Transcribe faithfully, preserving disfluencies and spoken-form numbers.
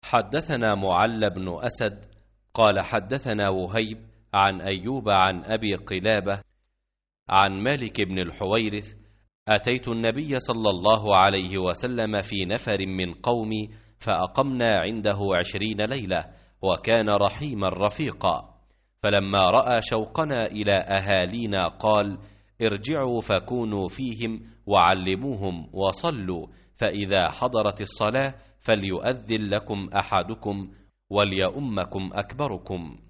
حدثنا معل بن أسد قال حدثنا وهيب عن أيوب عن أبي قلابة عن مالك بن الحويرث: أتيت النبي صلى الله عليه وسلم في نفر من قومي فأقمنا عنده عشرين ليلة، وكان رحيما رفيقا. فلما رأى شوقنا إلى أهالينا قال: ارجعوا فكونوا فيهم وعلموهم وصلوا، فإذا حضرت الصلاة فليؤذن لكم أحدكم وليؤمكم أكبركم.